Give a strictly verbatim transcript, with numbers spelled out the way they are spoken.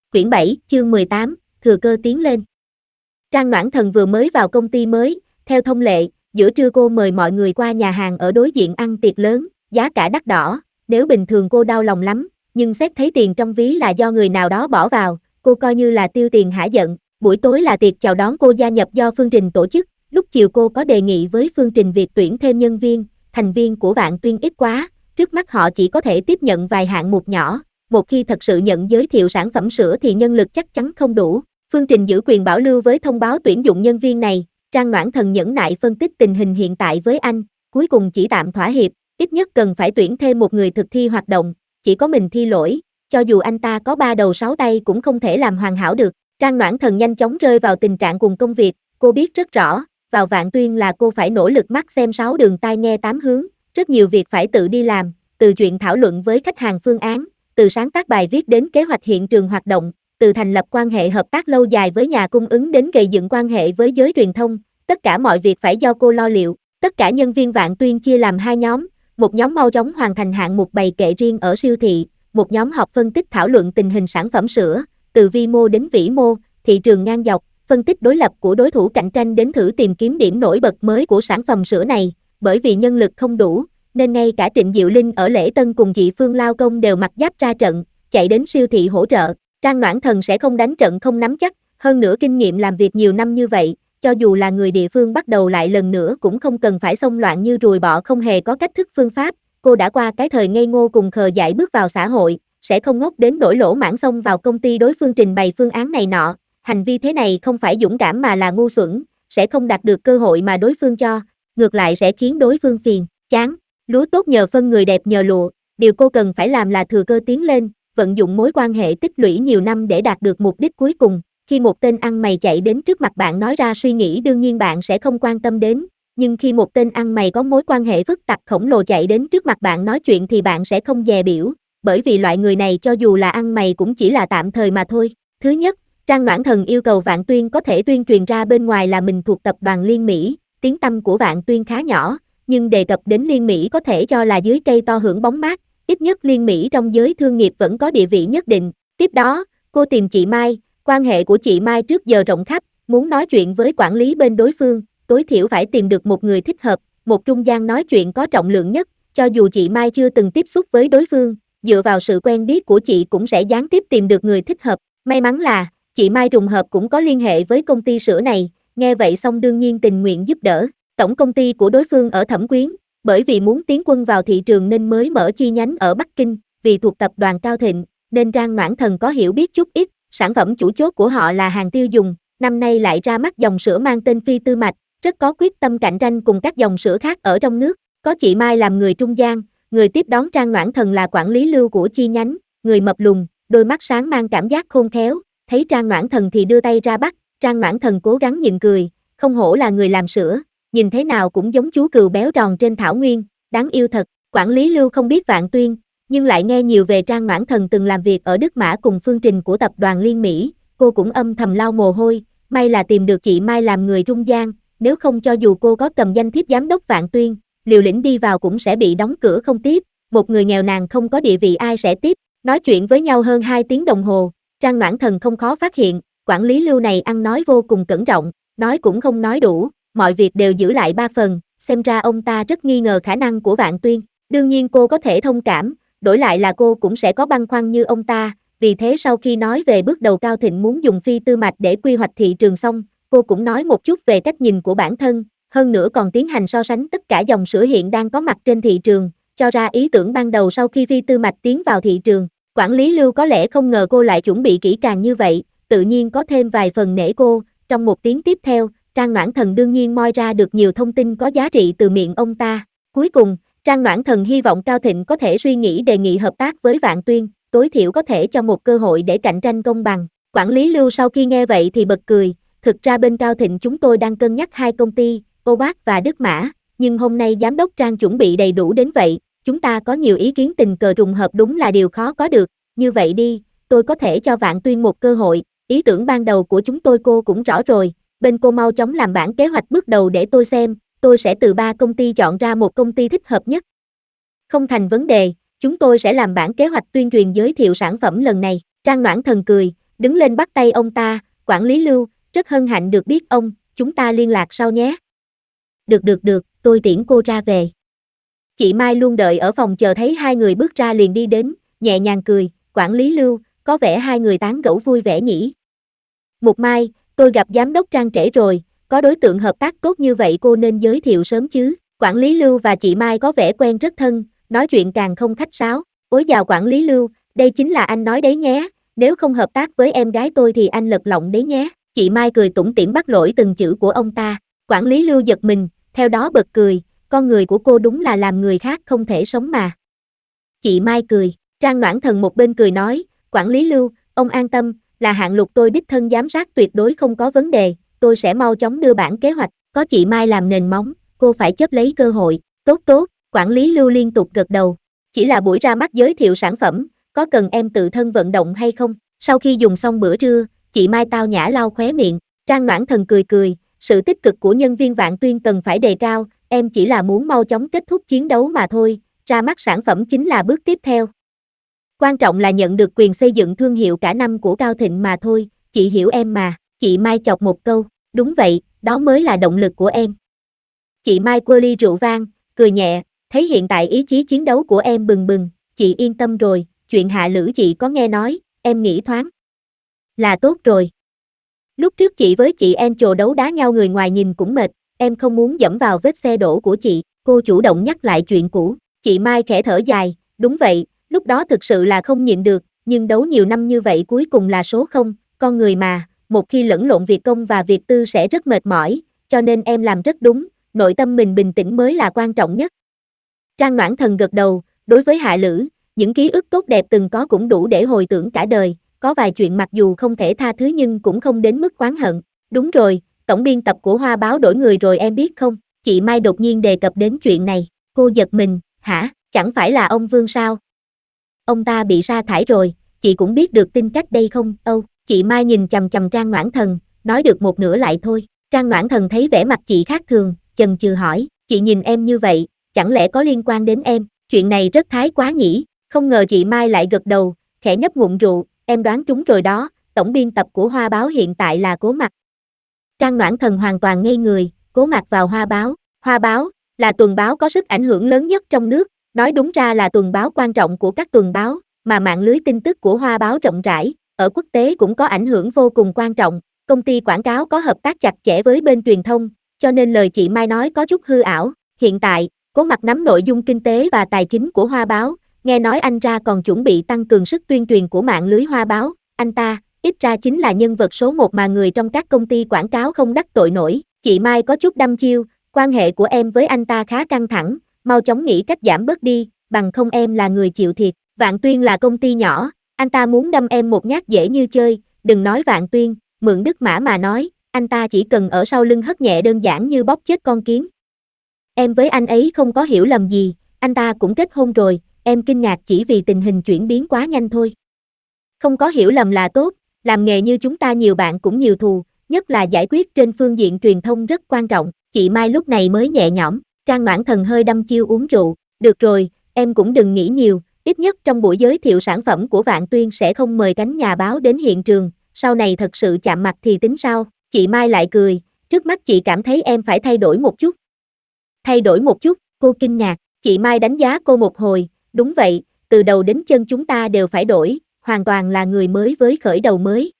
Quyển bảy, chương mười tám, thừa cơ tiến lên. Trang Noãn Thần vừa mới vào công ty mới, theo thông lệ, giữa trưa cô mời mọi người qua nhà hàng ở đối diện ăn tiệc lớn, giá cả đắt đỏ, nếu bình thường cô đau lòng lắm, nhưng xét thấy tiền trong ví là do người nào đó bỏ vào, cô coi như là tiêu tiền hả giận. Buổi tối là tiệc chào đón cô gia nhập do Phương Trình tổ chức, lúc chiều cô có đề nghị với Phương Trình việc tuyển thêm nhân viên, thành viên của Vạn Tuyên ít quá, trước mắt họ chỉ có thể tiếp nhận vài hạng mục nhỏ. Một khi thật sự nhận giới thiệu sản phẩm sữa thì nhân lực chắc chắn không đủ. Phương Trình giữ quyền bảo lưu với thông báo tuyển dụng nhân viên này. Trang Noãn Thần nhẫn nại phân tích tình hình hiện tại với anh, cuối cùng chỉ tạm thỏa hiệp, ít nhất cần phải tuyển thêm một người thực thi hoạt động, chỉ có mình thi lỗi, cho dù anh ta có ba đầu sáu tay cũng không thể làm hoàn hảo được. Trang Noãn Thần nhanh chóng rơi vào tình trạng cùng công việc, cô biết rất rõ, vào Vạn Tuyên là cô phải nỗ lực mắt xem sáu đường tai nghe tám hướng, rất nhiều việc phải tự đi làm, từ chuyện thảo luận với khách hàng phương án, từ sáng tác bài viết đến kế hoạch hiện trường hoạt động, từ thành lập quan hệ hợp tác lâu dài với nhà cung ứng đến gây dựng quan hệ với giới truyền thông, tất cả mọi việc phải do cô lo liệu. Tất cả nhân viên Vạn Tuyên chia làm hai nhóm, một nhóm mau chóng hoàn thành hạng mục bày kệ riêng ở siêu thị, một nhóm họp phân tích thảo luận tình hình sản phẩm sữa, từ vi mô đến vĩ mô, thị trường ngang dọc, phân tích đối lập của đối thủ cạnh tranh đến thử tìm kiếm điểm nổi bật mới của sản phẩm sữa này. Bởi vì nhân lực không đủ, nên ngay cả Trịnh Diệu Linh ở Lễ Tân cùng chị Phương lao công đều mặc giáp ra trận, chạy đến siêu thị hỗ trợ. Trang Noãn Thần sẽ không đánh trận không nắm chắc, hơn nữa kinh nghiệm làm việc nhiều năm như vậy, cho dù là người địa phương bắt đầu lại lần nữa cũng không cần phải xông loạn như ruồi bọ, không hề có cách thức phương pháp. Cô đã qua cái thời ngây ngô cùng khờ dại bước vào xã hội, sẽ không ngốc đến nỗi lỗ mãng xông vào công ty đối phương trình bày phương án này nọ. Hành vi thế này không phải dũng cảm mà là ngu xuẩn, sẽ không đạt được cơ hội mà đối phương cho, ngược lại sẽ khiến đối phương phiền, chán. Lúa tốt nhờ phân, người đẹp nhờ lụa, điều cô cần phải làm là thừa cơ tiến lên, vận dụng mối quan hệ tích lũy nhiều năm để đạt được mục đích cuối cùng. Khi một tên ăn mày chạy đến trước mặt bạn nói ra suy nghĩ đương nhiên bạn sẽ không quan tâm đến, nhưng khi một tên ăn mày có mối quan hệ phức tạp khổng lồ chạy đến trước mặt bạn nói chuyện thì bạn sẽ không dè biểu, bởi vì loại người này cho dù là ăn mày cũng chỉ là tạm thời mà thôi. Thứ nhất, Trang Noãn Thần yêu cầu Vạn Tuyên có thể tuyên truyền ra bên ngoài là mình thuộc tập đoàn Liên Mỹ, tiếng tăm của Vạn Tuyên khá nhỏ, nhưng đề cập đến Liên Mỹ có thể cho là dưới cây to hưởng bóng mát, ít nhất Liên Mỹ trong giới thương nghiệp vẫn có địa vị nhất định. Tiếp đó, cô tìm chị Mai, quan hệ của chị Mai trước giờ rộng khắp, muốn nói chuyện với quản lý bên đối phương, tối thiểu phải tìm được một người thích hợp, một trung gian nói chuyện có trọng lượng nhất, cho dù chị Mai chưa từng tiếp xúc với đối phương, dựa vào sự quen biết của chị cũng sẽ gián tiếp tìm được người thích hợp. May mắn là, chị Mai trùng hợp cũng có liên hệ với công ty sữa này, nghe vậy xong đương nhiên tình nguyện giúp đỡ. Tổng công ty của đối phương ở Thẩm Quyến, bởi vì muốn tiến quân vào thị trường nên mới mở chi nhánh ở Bắc Kinh, vì thuộc tập đoàn Cao Thịnh, nên Trang Noãn Thần có hiểu biết chút ít, sản phẩm chủ chốt của họ là hàng tiêu dùng, năm nay lại ra mắt dòng sữa mang tên Phi Tư Mạch, rất có quyết tâm cạnh tranh cùng các dòng sữa khác ở trong nước, có chị Mai làm người trung gian, người tiếp đón Trang Noãn Thần là quản lý lưu của chi nhánh, người mập lùn, đôi mắt sáng mang cảm giác khôn khéo, thấy Trang Noãn Thần thì đưa tay ra bắt, Trang Noãn Thần cố gắng nhịn cười, không hổ là người làm sữa, nhìn thế nào cũng giống chú cừu béo tròn trên thảo nguyên, đáng yêu thật. Quản lý lưu không biết Vạn Tuyên, nhưng lại nghe nhiều về Trang Noãn Thần từng làm việc ở Đức Mã cùng Phương Trình của tập đoàn Liên Mỹ, cô cũng âm thầm lau mồ hôi, may là tìm được chị Mai làm người trung gian, nếu không cho dù cô có cầm danh thiếp giám đốc Vạn Tuyên, liều lĩnh đi vào cũng sẽ bị đóng cửa không tiếp, một người nghèo nàn không có địa vị ai sẽ tiếp. Nói chuyện với nhau hơn hai tiếng đồng hồ, Trang Noãn Thần không khó phát hiện, quản lý lưu này ăn nói vô cùng cẩn trọng, nói cũng không nói đủ, mọi việc đều giữ lại ba phần, xem ra ông ta rất nghi ngờ khả năng của Vạn Tuyên. Đương nhiên cô có thể thông cảm, đổi lại là cô cũng sẽ có băn khoăn như ông ta, vì thế sau khi nói về bước đầu Cao Thịnh muốn dùng Phi Tư Mạch để quy hoạch thị trường xong, cô cũng nói một chút về cách nhìn của bản thân, hơn nữa còn tiến hành so sánh tất cả dòng sữa hiện đang có mặt trên thị trường, cho ra ý tưởng ban đầu sau khi Phi Tư Mạch tiến vào thị trường. Quản lý lưu có lẽ không ngờ cô lại chuẩn bị kỹ càng như vậy, tự nhiên có thêm vài phần nể cô. Trong một tiếng tiếp theo, Trang Noãn Thần đương nhiên moi ra được nhiều thông tin có giá trị từ miệng ông ta. Cuối cùng, Trang Noãn Thần hy vọng Cao Thịnh có thể suy nghĩ đề nghị hợp tác với Vạn Tuyên, tối thiểu có thể cho một cơ hội để cạnh tranh công bằng. Quản lý lưu sau khi nghe vậy thì bật cười, thực ra bên Cao Thịnh chúng tôi đang cân nhắc hai công ty, Ô Bác và Đức Mã, nhưng hôm nay giám đốc Trang chuẩn bị đầy đủ đến vậy, chúng ta có nhiều ý kiến tình cờ trùng hợp đúng là điều khó có được, như vậy đi, tôi có thể cho Vạn Tuyên một cơ hội, ý tưởng ban đầu của chúng tôi cô cũng rõ rồi, bên cô mau chóng làm bản kế hoạch bước đầu để tôi xem, tôi sẽ từ ba công ty chọn ra một công ty thích hợp nhất. Không thành vấn đề, chúng tôi sẽ làm bản kế hoạch tuyên truyền giới thiệu sản phẩm lần này. Trang Noãn Thần cười, đứng lên bắt tay ông ta, quản lý Lưu, rất hân hạnh được biết ông, chúng ta liên lạc sau nhé. Được được được, tôi tiễn cô ra về. Chị Mai luôn đợi ở phòng chờ thấy hai người bước ra liền đi đến, nhẹ nhàng cười, quản lý Lưu, có vẻ hai người tán gẫu vui vẻ nhỉ. Mục Mai, tôi gặp giám đốc Trang trễ rồi, có đối tượng hợp tác tốt như vậy cô nên giới thiệu sớm chứ. Quản lý Lưu và chị Mai có vẻ quen rất thân, nói chuyện càng không khách sáo. Ối chào quản lý Lưu, đây chính là anh nói đấy nhé, nếu không hợp tác với em gái tôi thì anh lật lọng đấy nhé. Chị Mai cười tủm tỉm bắt lỗi từng chữ của ông ta. Quản lý Lưu giật mình, theo đó bật cười, con người của cô đúng là làm người khác không thể sống mà. Chị Mai cười, Trang Noãn Thần một bên cười nói, quản lý Lưu, ông an tâm, là hạng Lục tôi đích thân giám sát tuyệt đối không có vấn đề, tôi sẽ mau chóng đưa bản kế hoạch, có chị Mai làm nền móng, cô phải chấp lấy cơ hội, tốt tốt, quản lý Lưu liên tục gật đầu, chỉ là buổi ra mắt giới thiệu sản phẩm, có cần em tự thân vận động hay không? Sau khi dùng xong bữa trưa, chị Mai tao nhã lau khóe miệng, Trang Noãn Thần cười cười, sự tích cực của nhân viên Vạn Tuyên cần phải đề cao, em chỉ là muốn mau chóng kết thúc chiến đấu mà thôi, ra mắt sản phẩm chính là bước tiếp theo. Quan trọng là nhận được quyền xây dựng thương hiệu cả năm của Cao Thịnh mà thôi, chị hiểu em mà, chị Mai chọc một câu, đúng vậy, đó mới là động lực của em. Chị Mai quơ ly rượu vang, cười nhẹ, thấy hiện tại ý chí chiến đấu của em bừng bừng, chị yên tâm rồi, chuyện Hạ Lữ chị có nghe nói, em nghĩ thoáng. Là tốt rồi. Lúc trước chị với chị Angel đấu đá nhau người ngoài nhìn cũng mệt, em không muốn dẫm vào vết xe đổ của chị, cô chủ động nhắc lại chuyện cũ, chị Mai khẽ thở dài, đúng vậy, lúc đó thực sự là không nhịn được, nhưng đấu nhiều năm như vậy cuối cùng là số không, con người mà, một khi lẫn lộn việc công và việc tư sẽ rất mệt mỏi, cho nên em làm rất đúng, nội tâm mình bình tĩnh mới là quan trọng nhất. Trang Noãn Thần gật đầu, đối với Hạ Lữ, những ký ức tốt đẹp từng có cũng đủ để hồi tưởng cả đời, có vài chuyện mặc dù không thể tha thứ nhưng cũng không đến mức oán hận. Đúng rồi, tổng biên tập của Hoa Báo đổi người rồi em biết không? Chị Mai đột nhiên đề cập đến chuyện này, cô giật mình, hả, chẳng phải là ông Vương sao? Ông ta bị sa thải rồi, chị cũng biết được tin cách đây không? Âu, chị Mai nhìn chằm chằm Trang Noãn Thần, nói được một nửa lại thôi. Trang Noãn Thần thấy vẻ mặt chị khác thường, chần chừ hỏi, chị nhìn em như vậy, chẳng lẽ có liên quan đến em? Chuyện này rất thái quá nhỉ? Không ngờ chị Mai lại gật đầu, khẽ nhấp ngụm rượu, em đoán trúng rồi đó, tổng biên tập của Hoa Báo hiện tại là Cố Mặc. Trang Noãn Thần hoàn toàn ngây người, Cố Mặc vào Hoa Báo. Hoa Báo là tuần báo có sức ảnh hưởng lớn nhất trong nước, nói đúng ra là tuần báo quan trọng của các tuần báo, mà mạng lưới tin tức của Hoa Báo rộng rãi, ở quốc tế cũng có ảnh hưởng vô cùng quan trọng. Công ty quảng cáo có hợp tác chặt chẽ với bên truyền thông, cho nên lời chị Mai nói có chút hư ảo. Hiện tại, Cố Mặc nắm nội dung kinh tế và tài chính của Hoa Báo, nghe nói anh ra còn chuẩn bị tăng cường sức tuyên truyền của mạng lưới Hoa Báo, anh ta, ít ra chính là nhân vật số một mà người trong các công ty quảng cáo không đắc tội nổi. Chị Mai có chút đăm chiêu, quan hệ của em với anh ta khá căng thẳng, mau chóng nghĩ cách giảm bớt đi, bằng không em là người chịu thiệt. Vạn Tuyên là công ty nhỏ, anh ta muốn đâm em một nhát dễ như chơi, đừng nói Vạn Tuyên, mượn Đức Mã mà nói, anh ta chỉ cần ở sau lưng hất nhẹ đơn giản như bóp chết con kiến. Em với anh ấy không có hiểu lầm gì, anh ta cũng kết hôn rồi, em kinh ngạc chỉ vì tình hình chuyển biến quá nhanh thôi. Không có hiểu lầm là tốt, làm nghề như chúng ta nhiều bạn cũng nhiều thù, nhất là giải quyết trên phương diện truyền thông rất quan trọng. Chị Mai lúc này mới nhẹ nhõm, Trang Noãn Thần hơi đăm chiêu uống rượu, được rồi, em cũng đừng nghĩ nhiều, ít nhất trong buổi giới thiệu sản phẩm của Vạn Tuyên sẽ không mời cánh nhà báo đến hiện trường, sau này thật sự chạm mặt thì tính sao? Chị Mai lại cười, trước mắt chị cảm thấy em phải thay đổi một chút. Thay đổi một chút, cô kinh ngạc, chị Mai đánh giá cô một hồi, đúng vậy, từ đầu đến chân chúng ta đều phải đổi, hoàn toàn là người mới với khởi đầu mới.